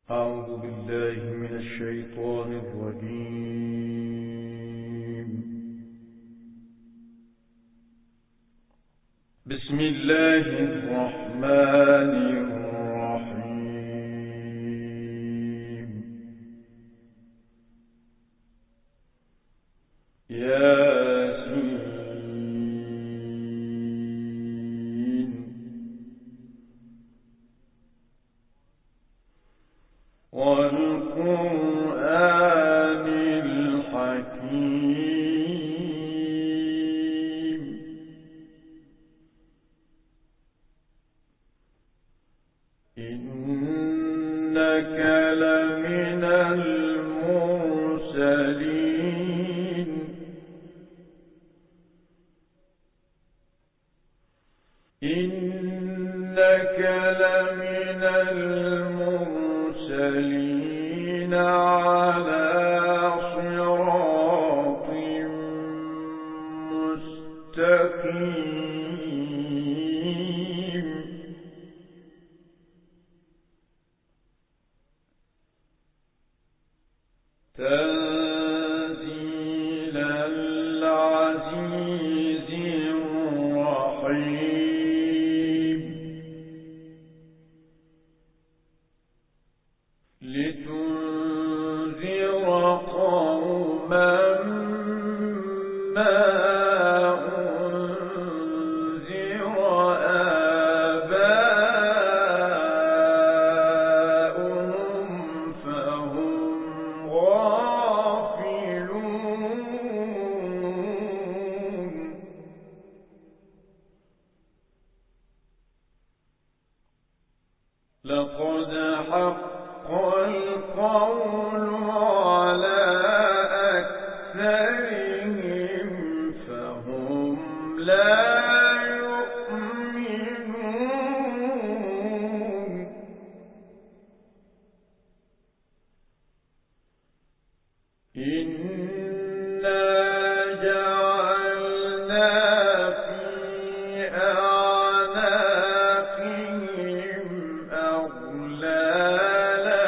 أعوذ بالله من الشيطان الرجيم. بسم الله الرحمن الرحيم. ياسين والقرآن الحكيم إنك لمن المرسلين إنك لمن المرسلين على صراط مستقيم تنزيل العزيز الرحيم لتنذر قوما ما أنذر آباؤهم فهم غافلون لقد حق القول على أكثرهم فهم لا يؤمنون إنا جعلنا في أعناقهم أغلالا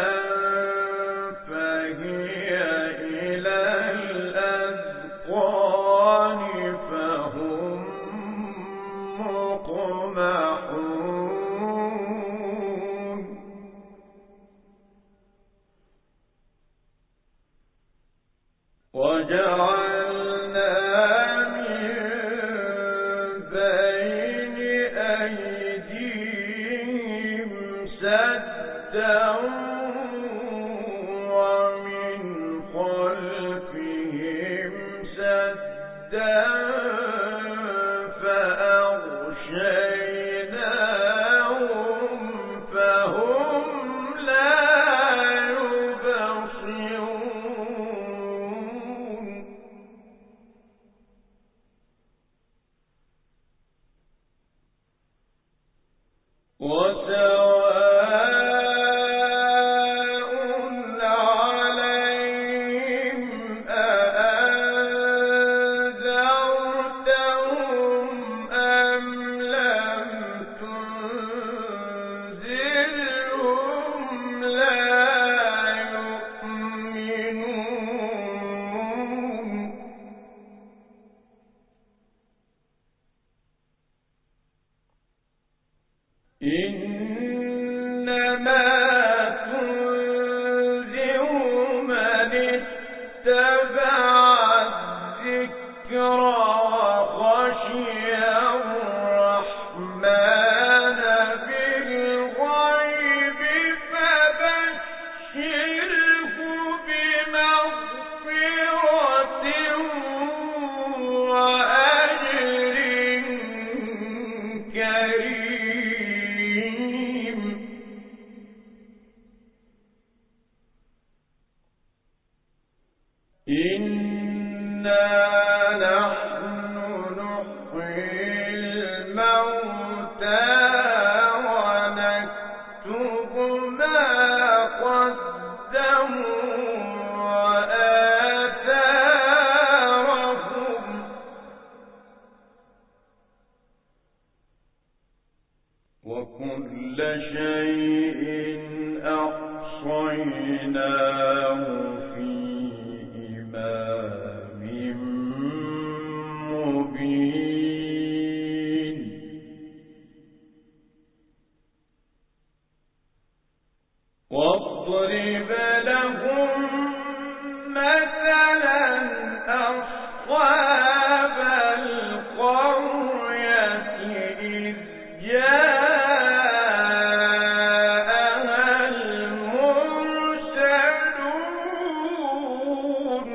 فهي إلى الأذقان فهم مقمحون وجعلنا من بين أيديهم سدا ومن خلفهم سدا فأغشيناهم فهم لا يبصرون وسواء عليهم أأنذرتهم أم لم تنذرهم لا يؤمنون إنما تنذر من اتبع الذكر وخشي الرحمن بالغيب فبشره بمغفرة وأجر كريم إنا نحن نحيي الموتى ونكتب ما قدموا وآثارهم وكل شيء أحصيناه وأوحيناه في إمام مبين واضرب لهم مثلا أصحاب القرية إذ جاءها المرسلون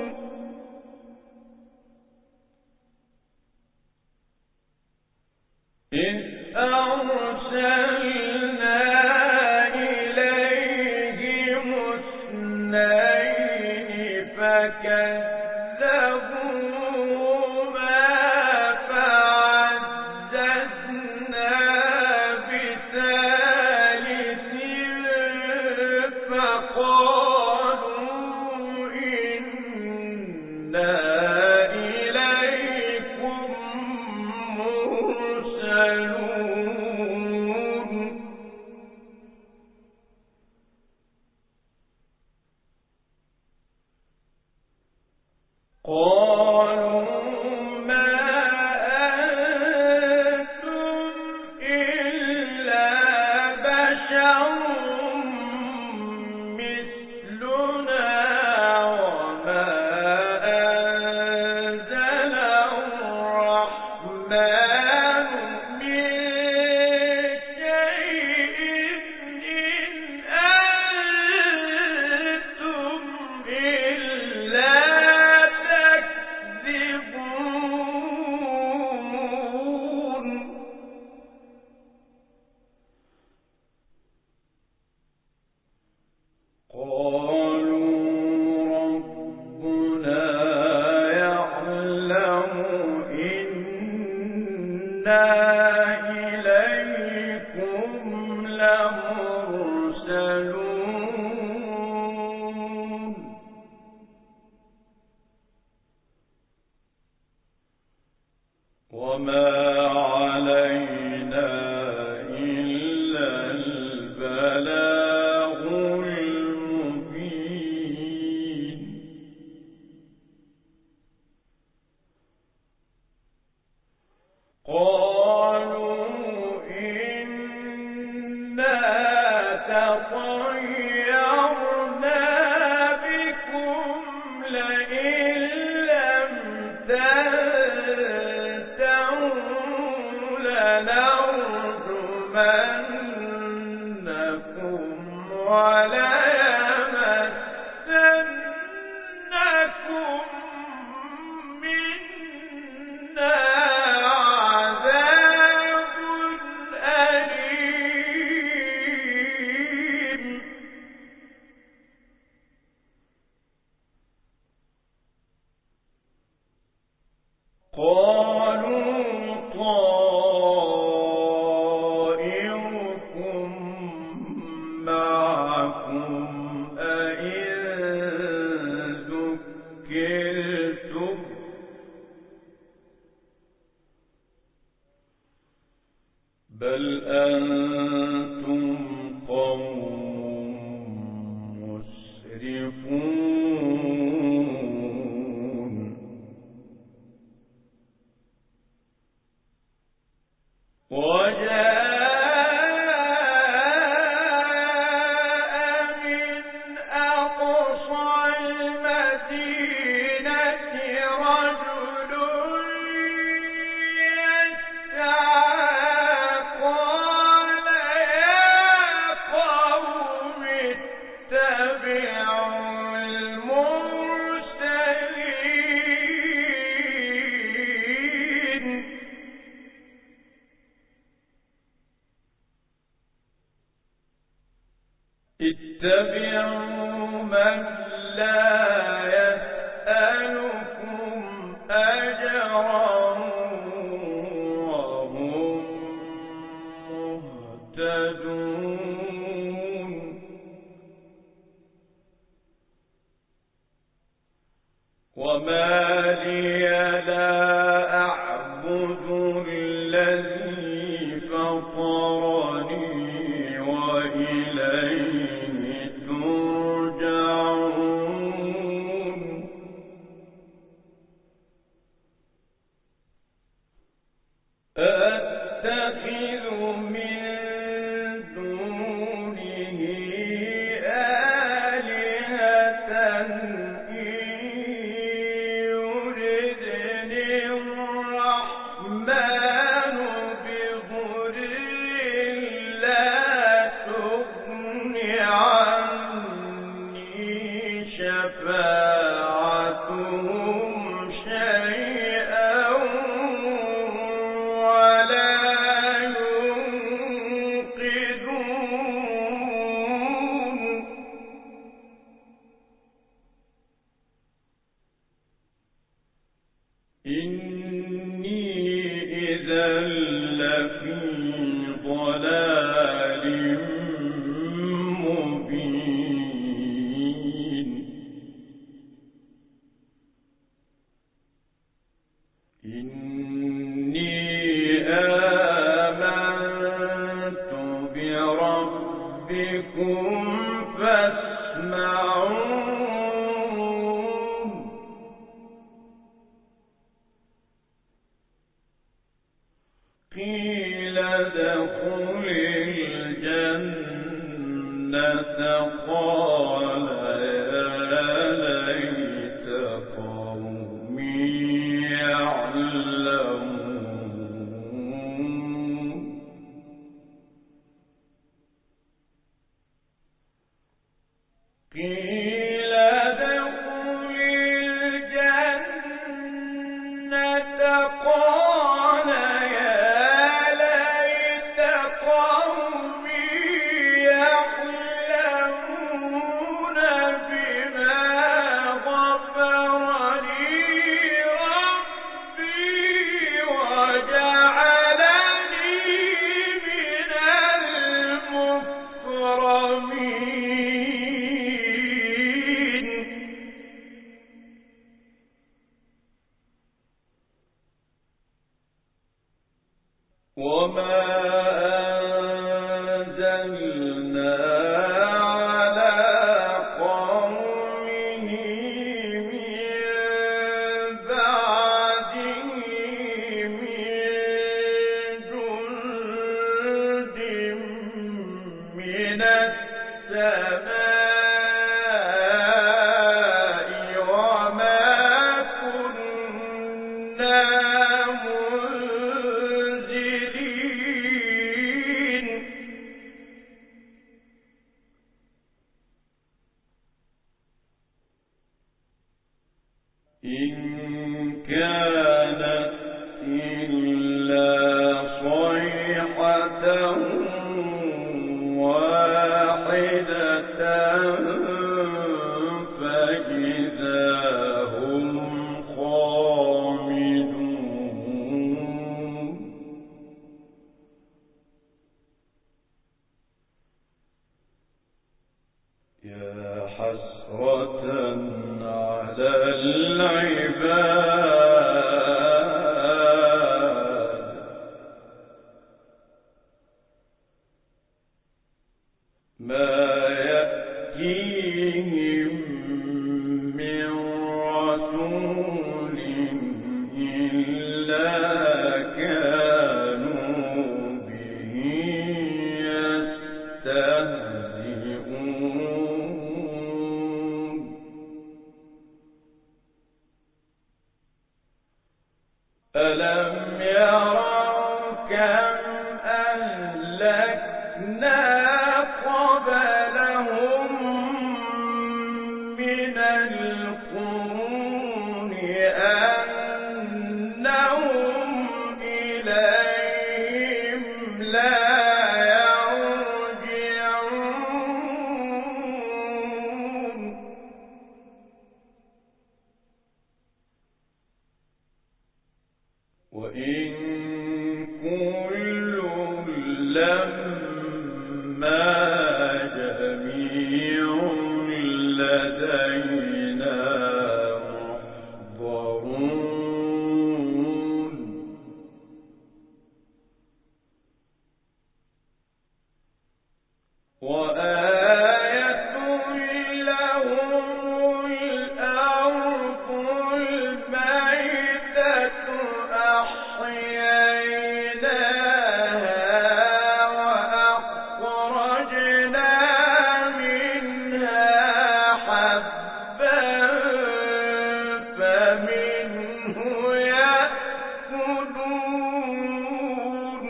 إذ أرسلنا إليهم اثنين فكذبوهما فعززنا بثالث فقالوا إنا إليكم مرسلون قالوا ما أنتم إلا بشر مثلنا وما أنزل الرحمن من شيء إن أنتم إلا تكذبون قالوا ربنا يعلم إنا إليكم لمرسلون وما علينا إلا البلاغ المبين قالوا إنا تطيرنا بكم لئن لم تنتهوا لنرجمنكم وليمسنكم منا عذاب أليم قالوا طائركم معكم أئن ذكرتم بل أنتم قوم مسرفون وجاء من أقصى المدينة رجل يسعى قال يا قوم اتبعوا المرسلين اتبعوا من لا يسألكم أجرا وهم مهتدون وما لي لا أعبد الذي فطرني وإليه ترجعون ربكم فاسمعون قيل ادخل الجنة قال يا ليت قومي يعلمون قيل ادخل الجنة قال يا ليت قومي يعلمون بما غفر لي ربي وجعلني من المكرمين وما أنزلنا على قومه من بعده من جند من السماء وما كنا منزلين إن كانت إلا صيحة واحدة فإذا هم خامدون يا حسرة على العباد ما يأتيهم من رسول إلا كانوا به يستهزئون ألم يروا كم أهلكنا قبلهم من القرون أنهم إليهم لا يرجعون وإن كل لما جميع لدينا محضرون وآية لهم الأرض الميتة أحييناها وأخرجنا منها حبا فمنه يأكلون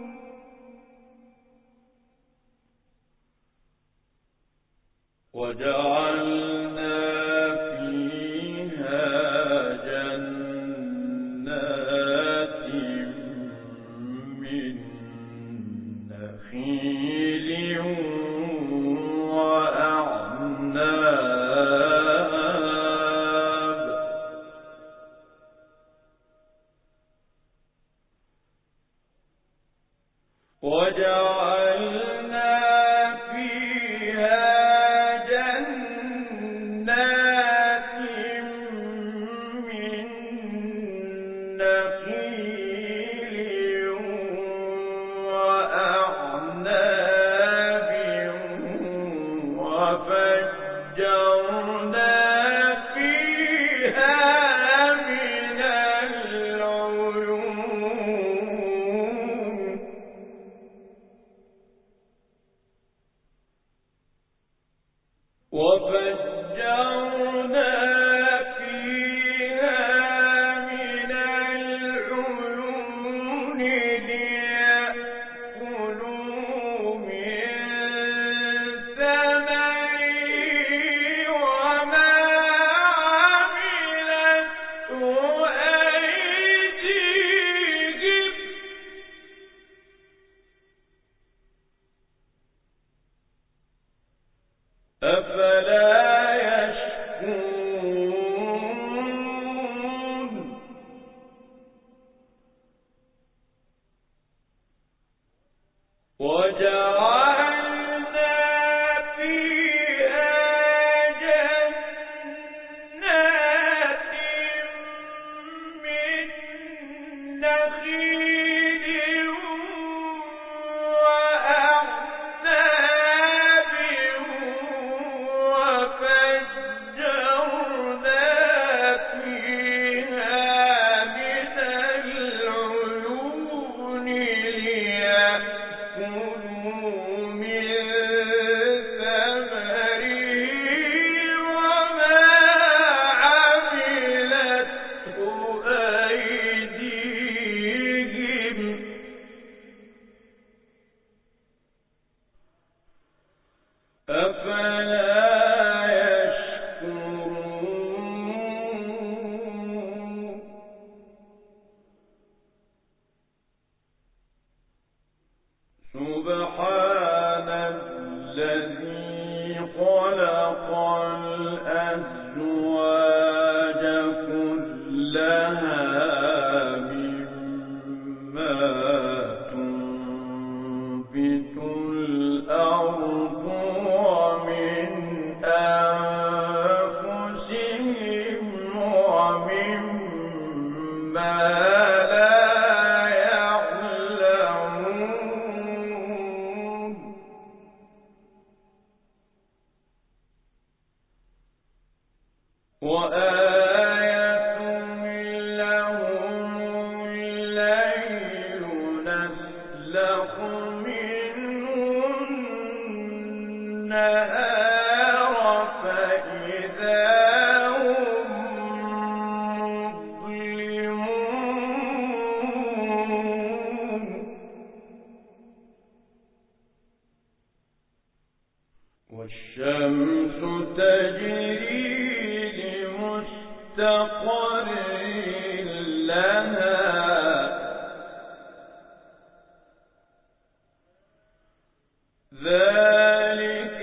وجعلنا فيها جنات من نخيل وأعناب وجعلنا فيها جنات أفلا يشكرون وجعلنا فيها جنات من نخيل وأعناب وفجرنا فيها من العيون ليأكلوا من ثمره وما عملته أيديهم أفلا يشكرون سبحان الذي خلق الأزواج كلها مما تنبت الأرض ومن أنفسهم ومما لا يعلمون وآية لهم الليل نسلخ منه النهار فإذا هم مظلمون والشمس تجري لمستقر لها ذلك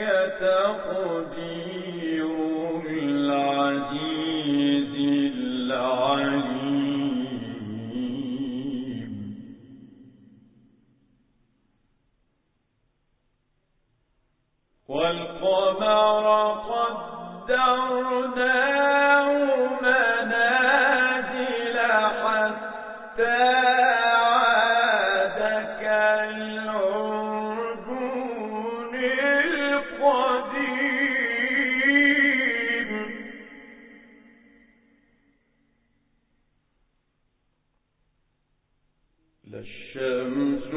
تقدير العزيز العليم والقمر قدرناه منازل حتى عاد كالعرجون القديم لا الشمس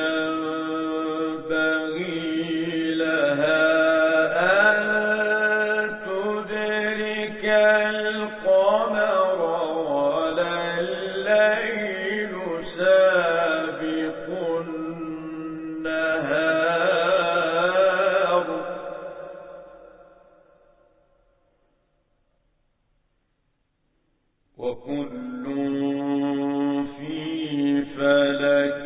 ينبغي لها أن تدرك القمر ولا الليل سابق النهار وكل في فلك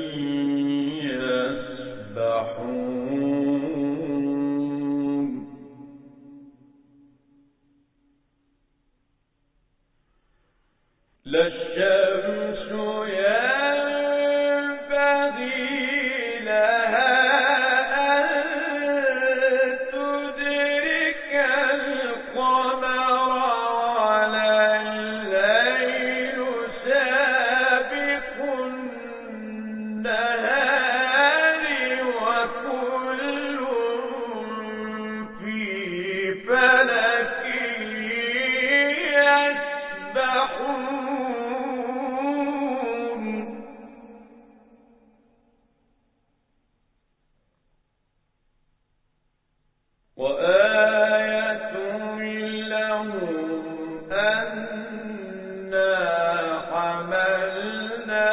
يسبحون لا الشمس ينبغي لها أن تدرك القمر ولا الليل سابق النهار وكل في فلك يسبحون وآية لهم أنا حملنا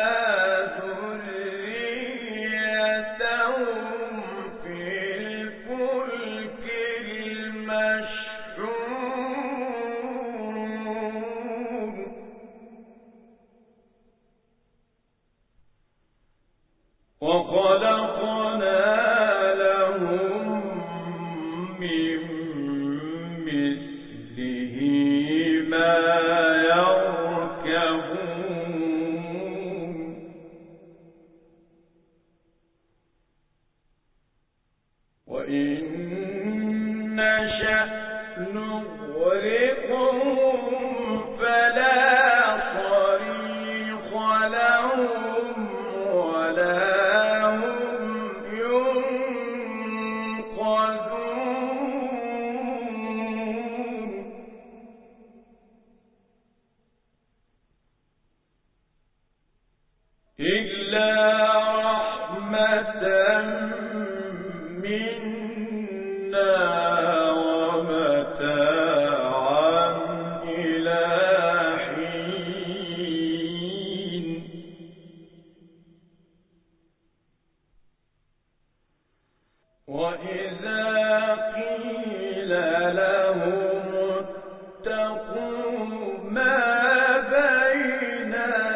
ذريتهم في الفلك المشحون وخلقنا لهم من نشأ نغرقهم فلا صريخ لهم ولا هم ينقذون إلا رحمة منا ومتاعا إلى حين وإذا قيل لهم اتقوا ما بين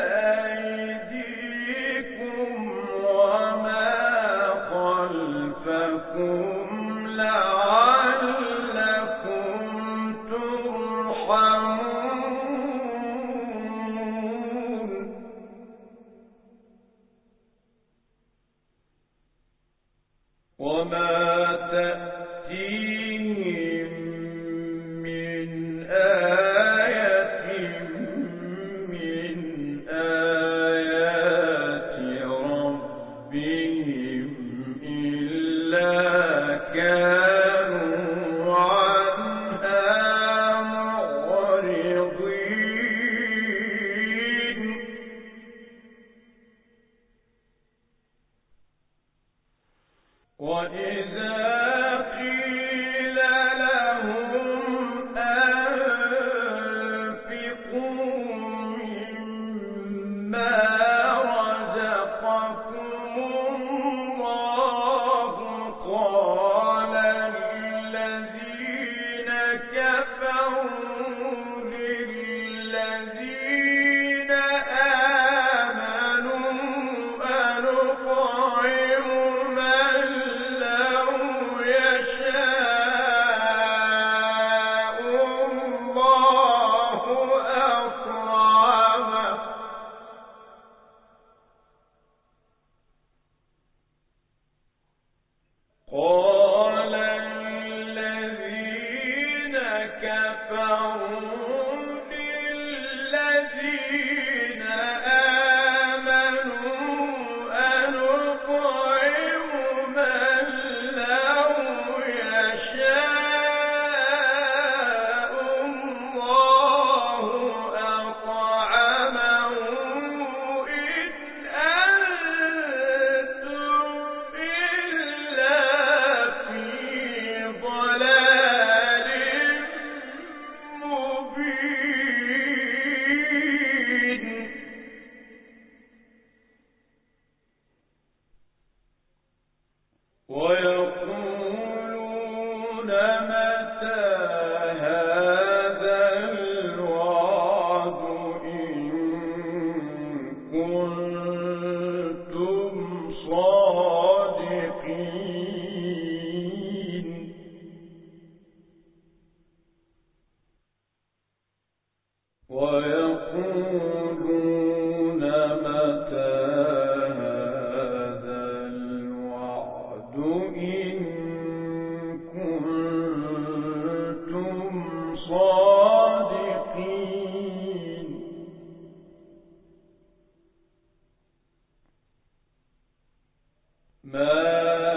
أيديكم وما خلفكم لعلكم ترحمون وما تأتيهم من آية من آيات ربهم إلا كانوا عنها معرضين وإذا قيل لهم أنفقوا مما رزقكم الله قال الذين كفروا للذين آمنوا أنطعم من لو يشاء الله أطعمه قال الذين كفروا للذين آمنوا أنطعم من لو يشاء الله أطعمه إن أنتم إلا في ضلال مبين ويقولون متى هذا الوعد إن كنتم صادقين ويقولون متى هذا الوعد إن كنتم صادقين ما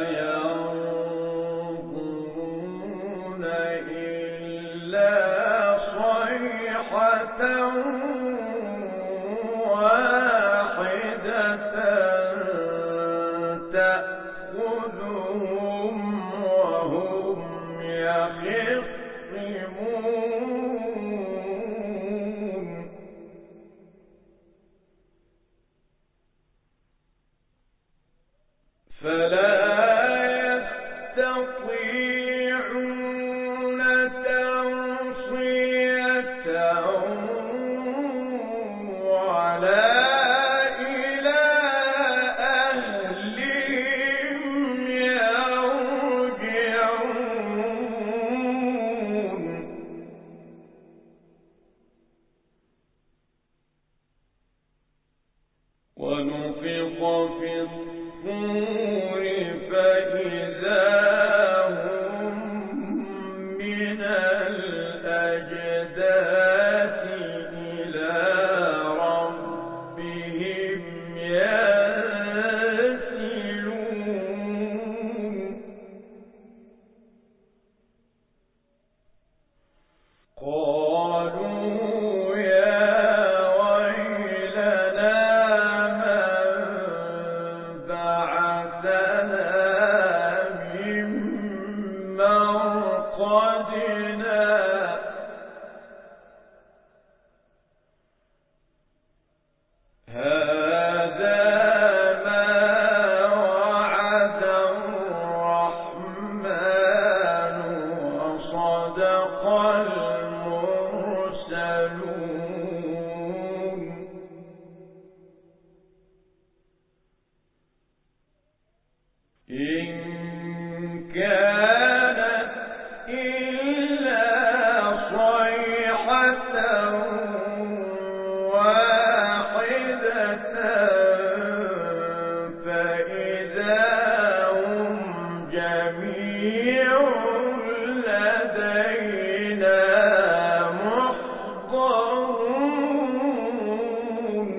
ينظرون إلا صيحة واحدة تأخذهم وهم يخصمون فلا يستطيعون توصية ولا إلى أهلهم يرجعون ونفخ في الصور فإذا قالوا يا ويلنا من بعثنا من مرقدنا هذا ما وعد الرحمن وصدق المرسلون إن كانت إلا صيحة واحدة فإذا هم جميع لدينا محضرون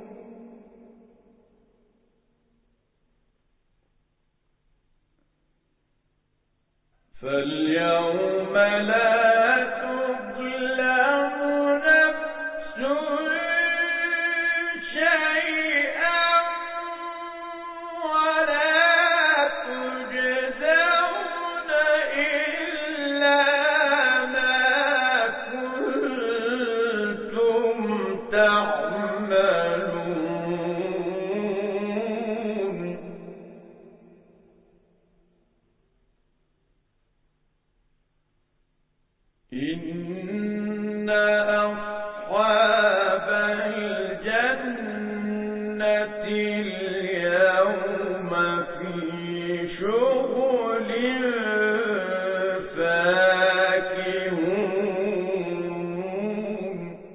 فاليوم لا تظلم نفس شيئا ولا تجزون إلا ما كنتم تعملون إن أصحاب الجنة اليوم في شغل فاكهون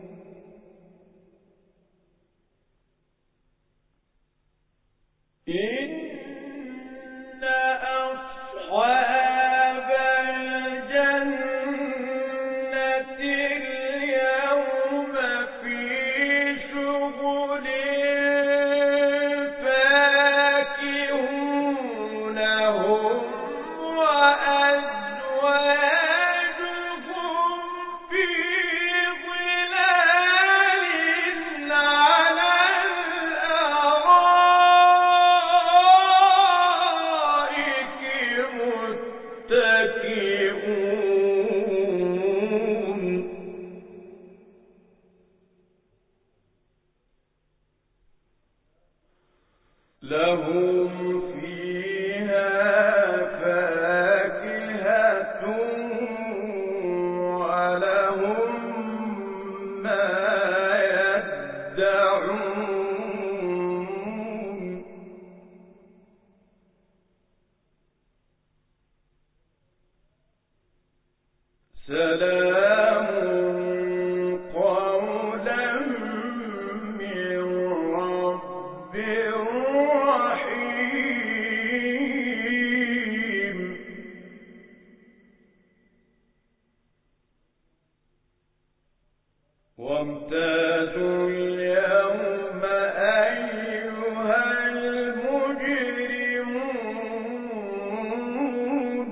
إن أصحاب الجنة اليوم في شغل فاكهون هم وأزواجهم في ظلال على الأرائك متكئون لهم فيها فاكهة ولهم ما يدعون سلام قولا من رب رحيم وامتازوا اليوم أيها المجرمون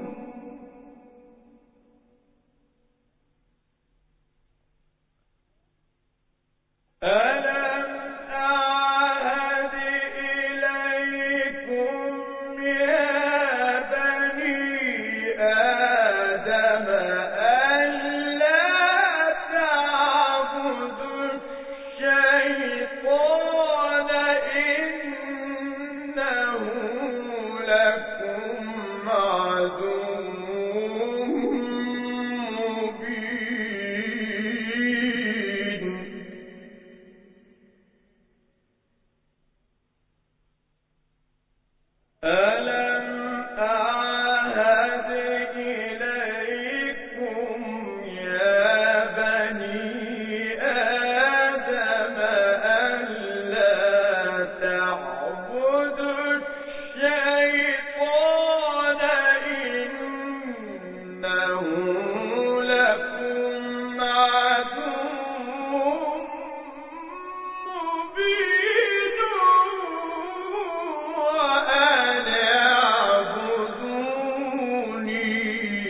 ألم أعهد إليكم يا بني آدم ألا تعبدوا الشيطان إنه لكم عدو مبين ألم أعهد إليكم يا بني آدم ألا تعبدوا الشيطان إنه لكم عدو مبين وأن اعبدوني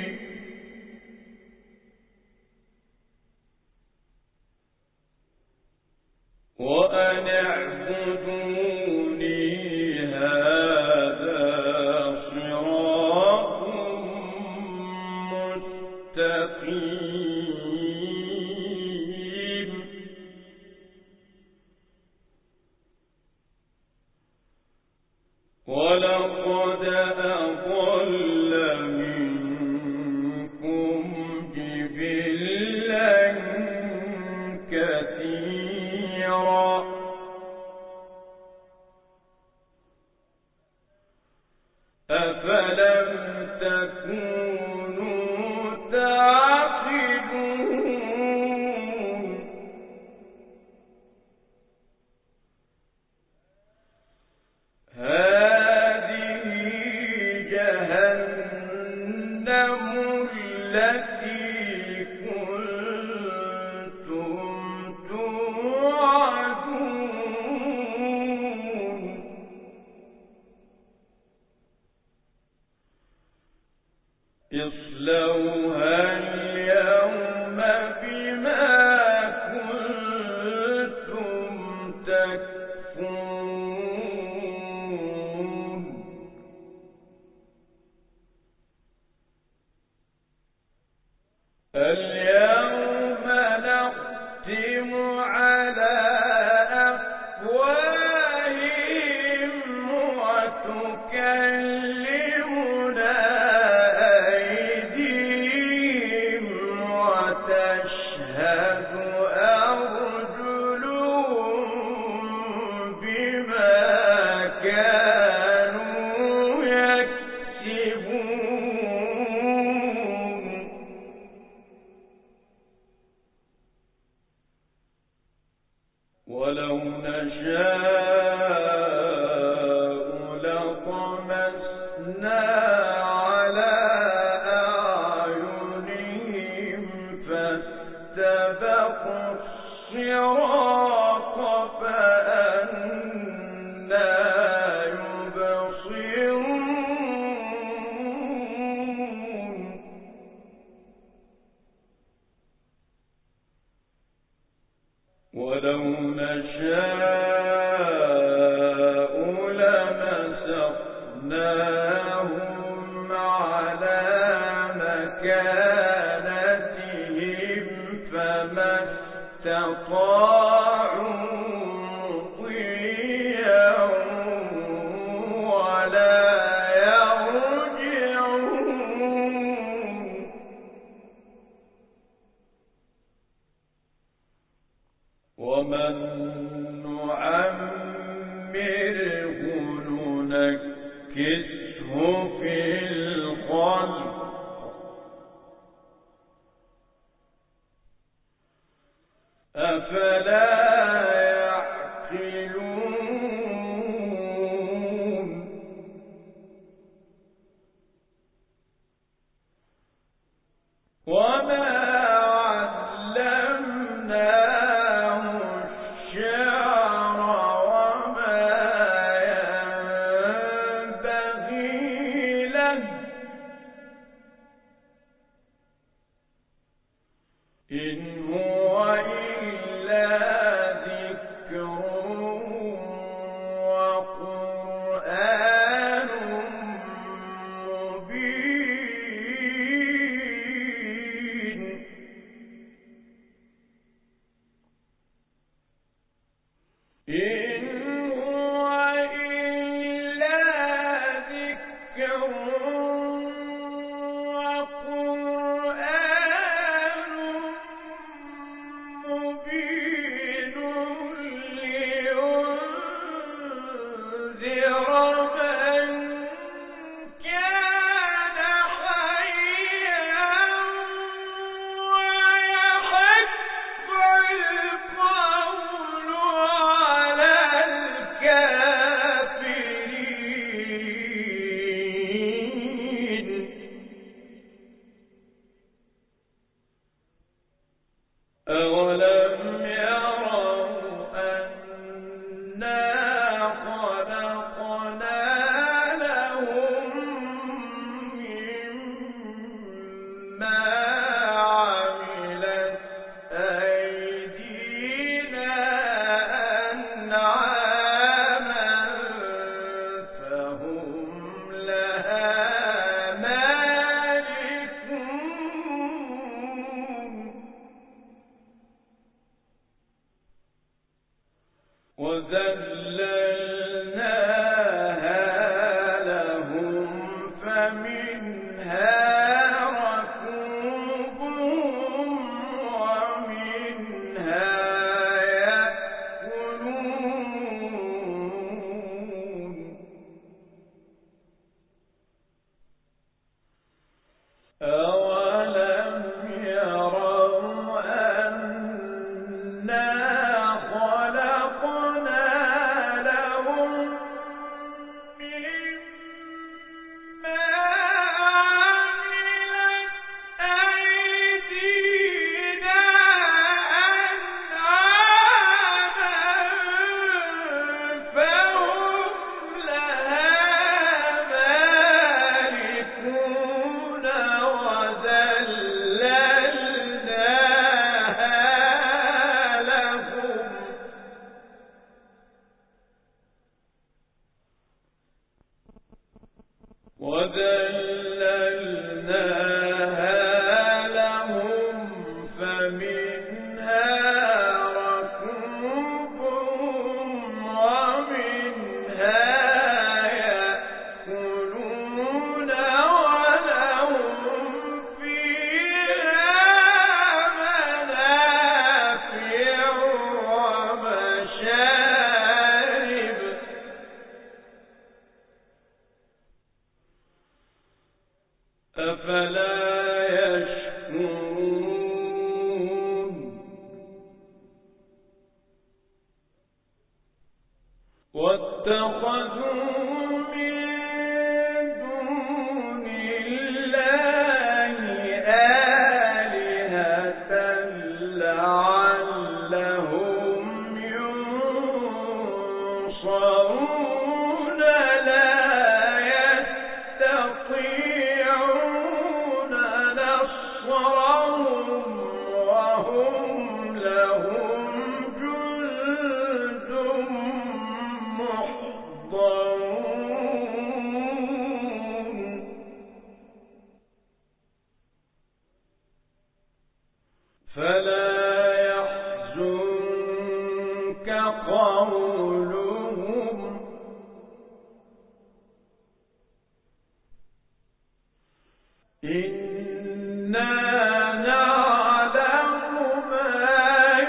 مستقيم ولقد أضل منكم جبلا كثيرا أفلم تكونوا تعقلون هذه جهنم التي كنتم توعدون اصلوها اليوم بما كنتم تكفرون اليوم نختم على أفواههم وتكلمنا أيديهم وتشهد أرجلهم بما كانوا يكسبون ولو نشاء لطمسنا على أعينهم فاستبقوا الصراط فأنى يبصرون ولو نشاء لمسخناهم على مكانتهم فما استطاعوا مضيا ولا يرجعون ومن نعمره ننكسه في الخلق أفلا يعقلون وما علمناه الشعر وما ينبغي له إن هو إلا ذكر وقرآن مبين إن هو إلا ذكر وقرآن مبين لينذر من كان حيا ويحق القول على الكافرين أولم يروا أنا خلقنا لهم مما عملت أيدينا أنعاما فهم لها مالكون أفلا يشكرون واتخذوا فلا يحزنك قولهم إنا نعلم ما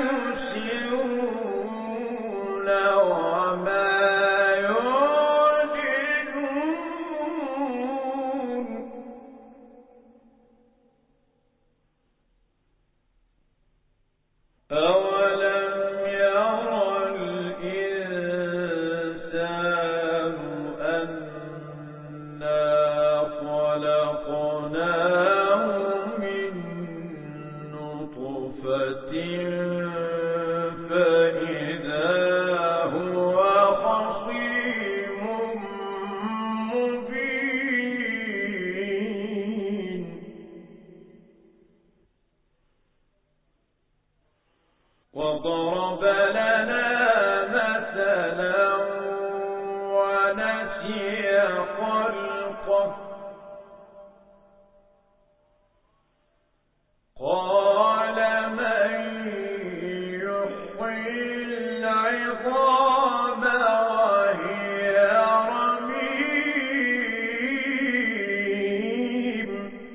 يسرون وما يعلنون أولم ير الإنسان أنا خلقناه من نطفة فإذا هو خصيم مبين وضرب لنا مثلا ونسي خلقه قال من يحيي العظام وهي رميم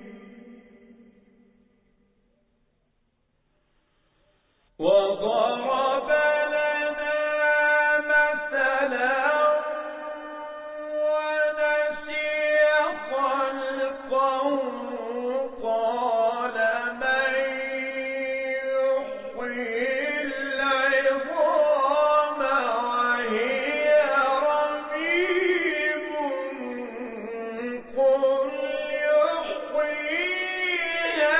وضرب لنا مثلا ونسي خلقه قال من يحيي العظام وهي رميم قل يحييها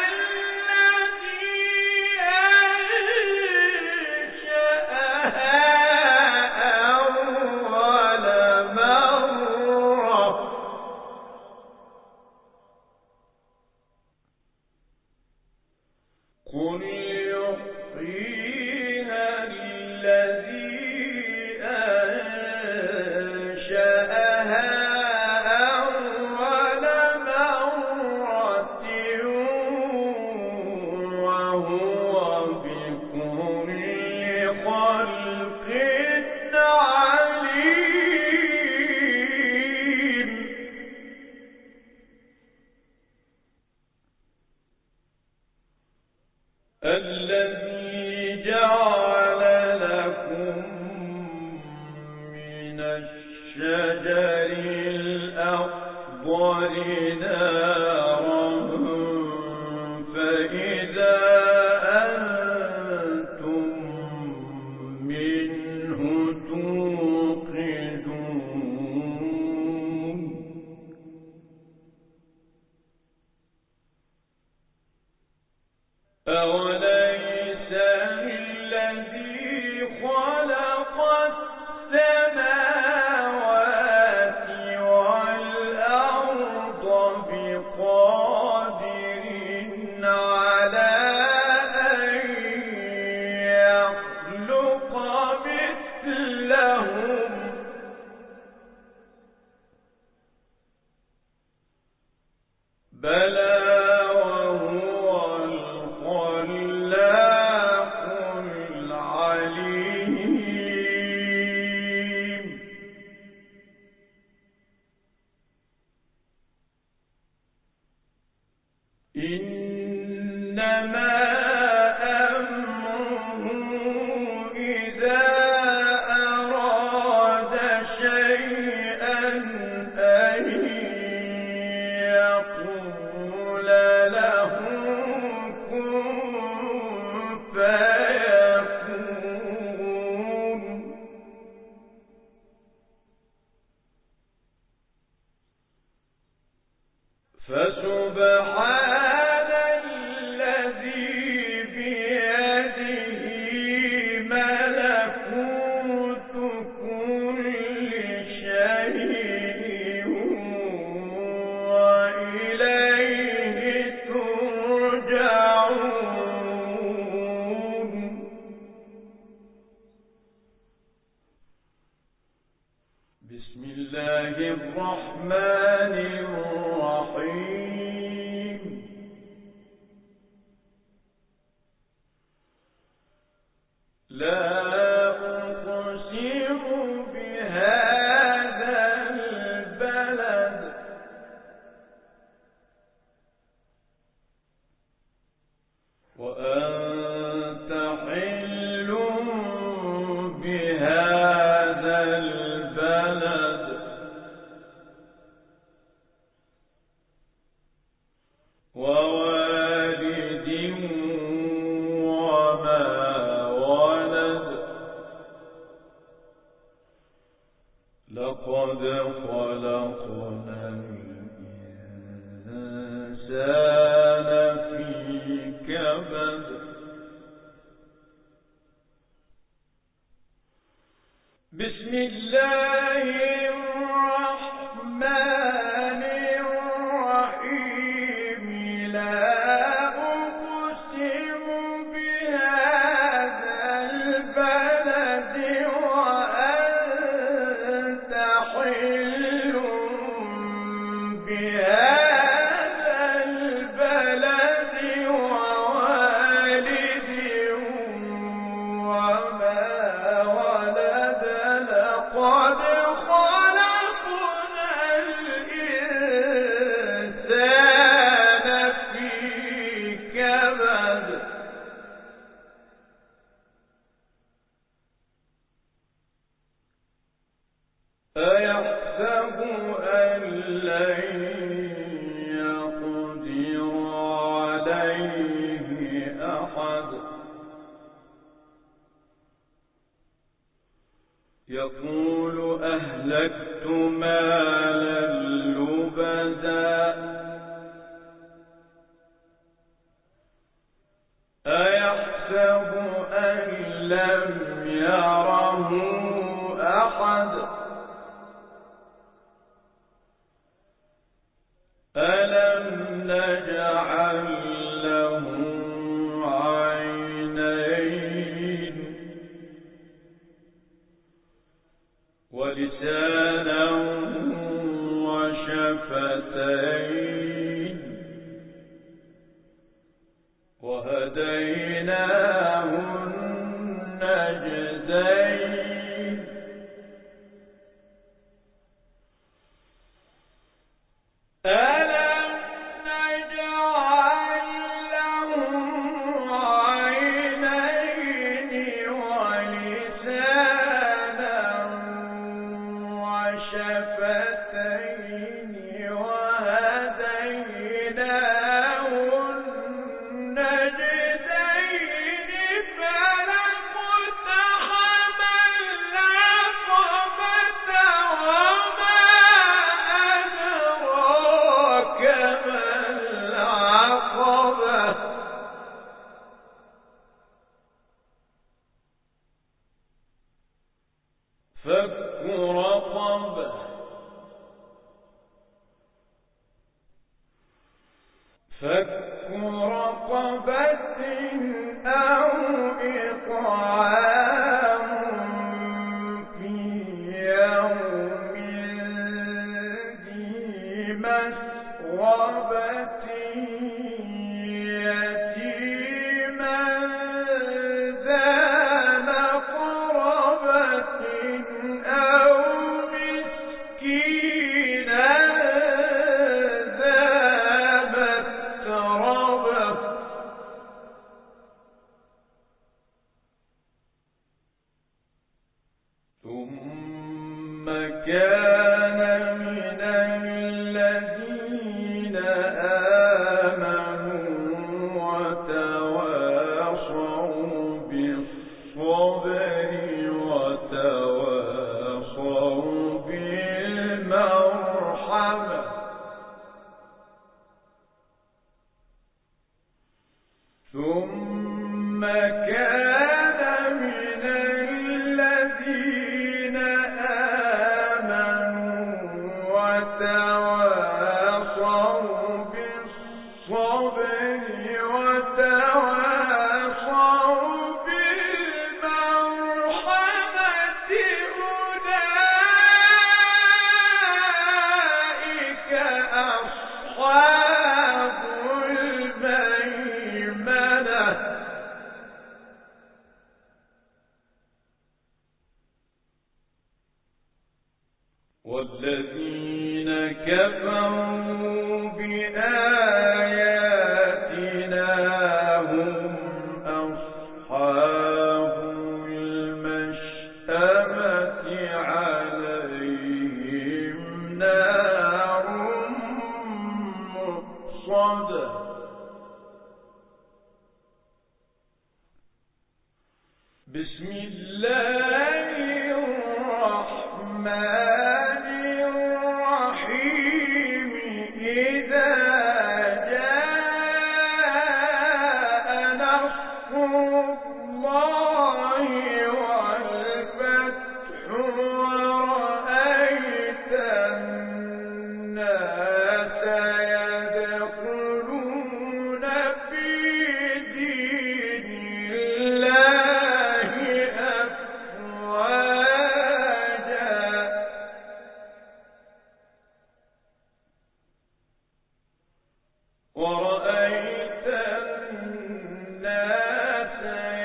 قل يحييها الذي أنشأها أول مرة وهو بكل خلق عليم الذي جعل لكم من الشجر الأخضر نارا فإذا أنتم منه توقدون أوليس الذي خلق السماوات والأرض بقادر على أن يخلق مثلهم بلى إنما أمره إذا أراد شيئا أن يقول وأنت حل بهذا البلد ووالد وما ولد لقد خلقنا الإنسان في كبد بسم الله الرحمن الرحيم لا أقسم بهذا البلد وأنت حل بهذا البلد ووالد وما ولد لقد خلقنا الإنسان في كبد أيحسب أن لن يقدر عليه أحد يقول أهلكت مالا لبدا أيحسب أن لم يره أحد ألم نجعل له عينين ولسانا وشفتين وهديناه النجدين ألم نجعل له عينين ولسانا وشفتين وهديناه النجدين فلا اقتحم العقبة وما أدراك ما العقبة فك رقبة فك رقبة أو إطعام في يوم ذي مسغبة يتيما ذا مقربة أو مسكينا ذا متربة ثم كان من الذين آمنوا وتواصوا بالصبر وتواصوا بالمرحمة ثم كان من الذين آمنوا وتواصوا بالصبر وتواصوا بالمرحمة أولئك أصحاب الميمنة والذين كفروا بآياتنا بسم الله الرحمن الرحيم إذا جاء نصر الله والفتح ورأيت الناس يدخلون في دين الله أفواجا ورأيت الناس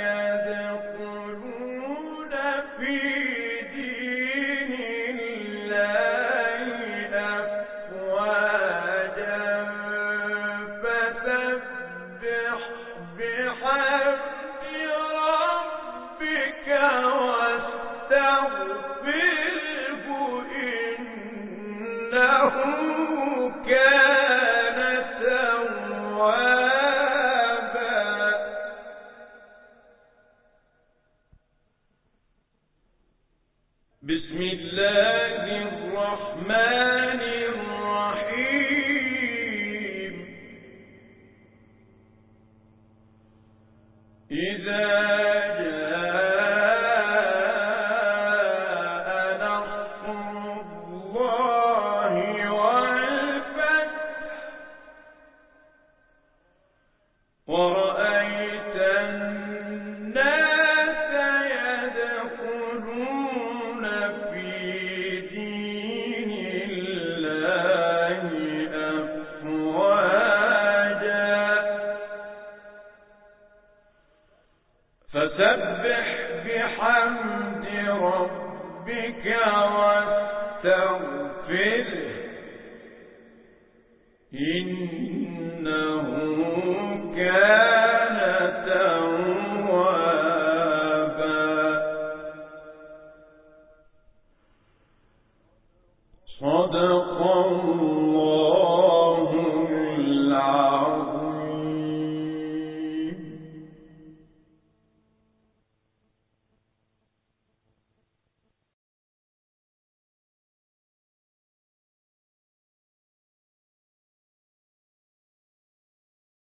يدخلون في دين الله أفواجا فسبح بحمد ربك واستغفره إنه كان توابا بسم الله الرحمن الرحيم إذا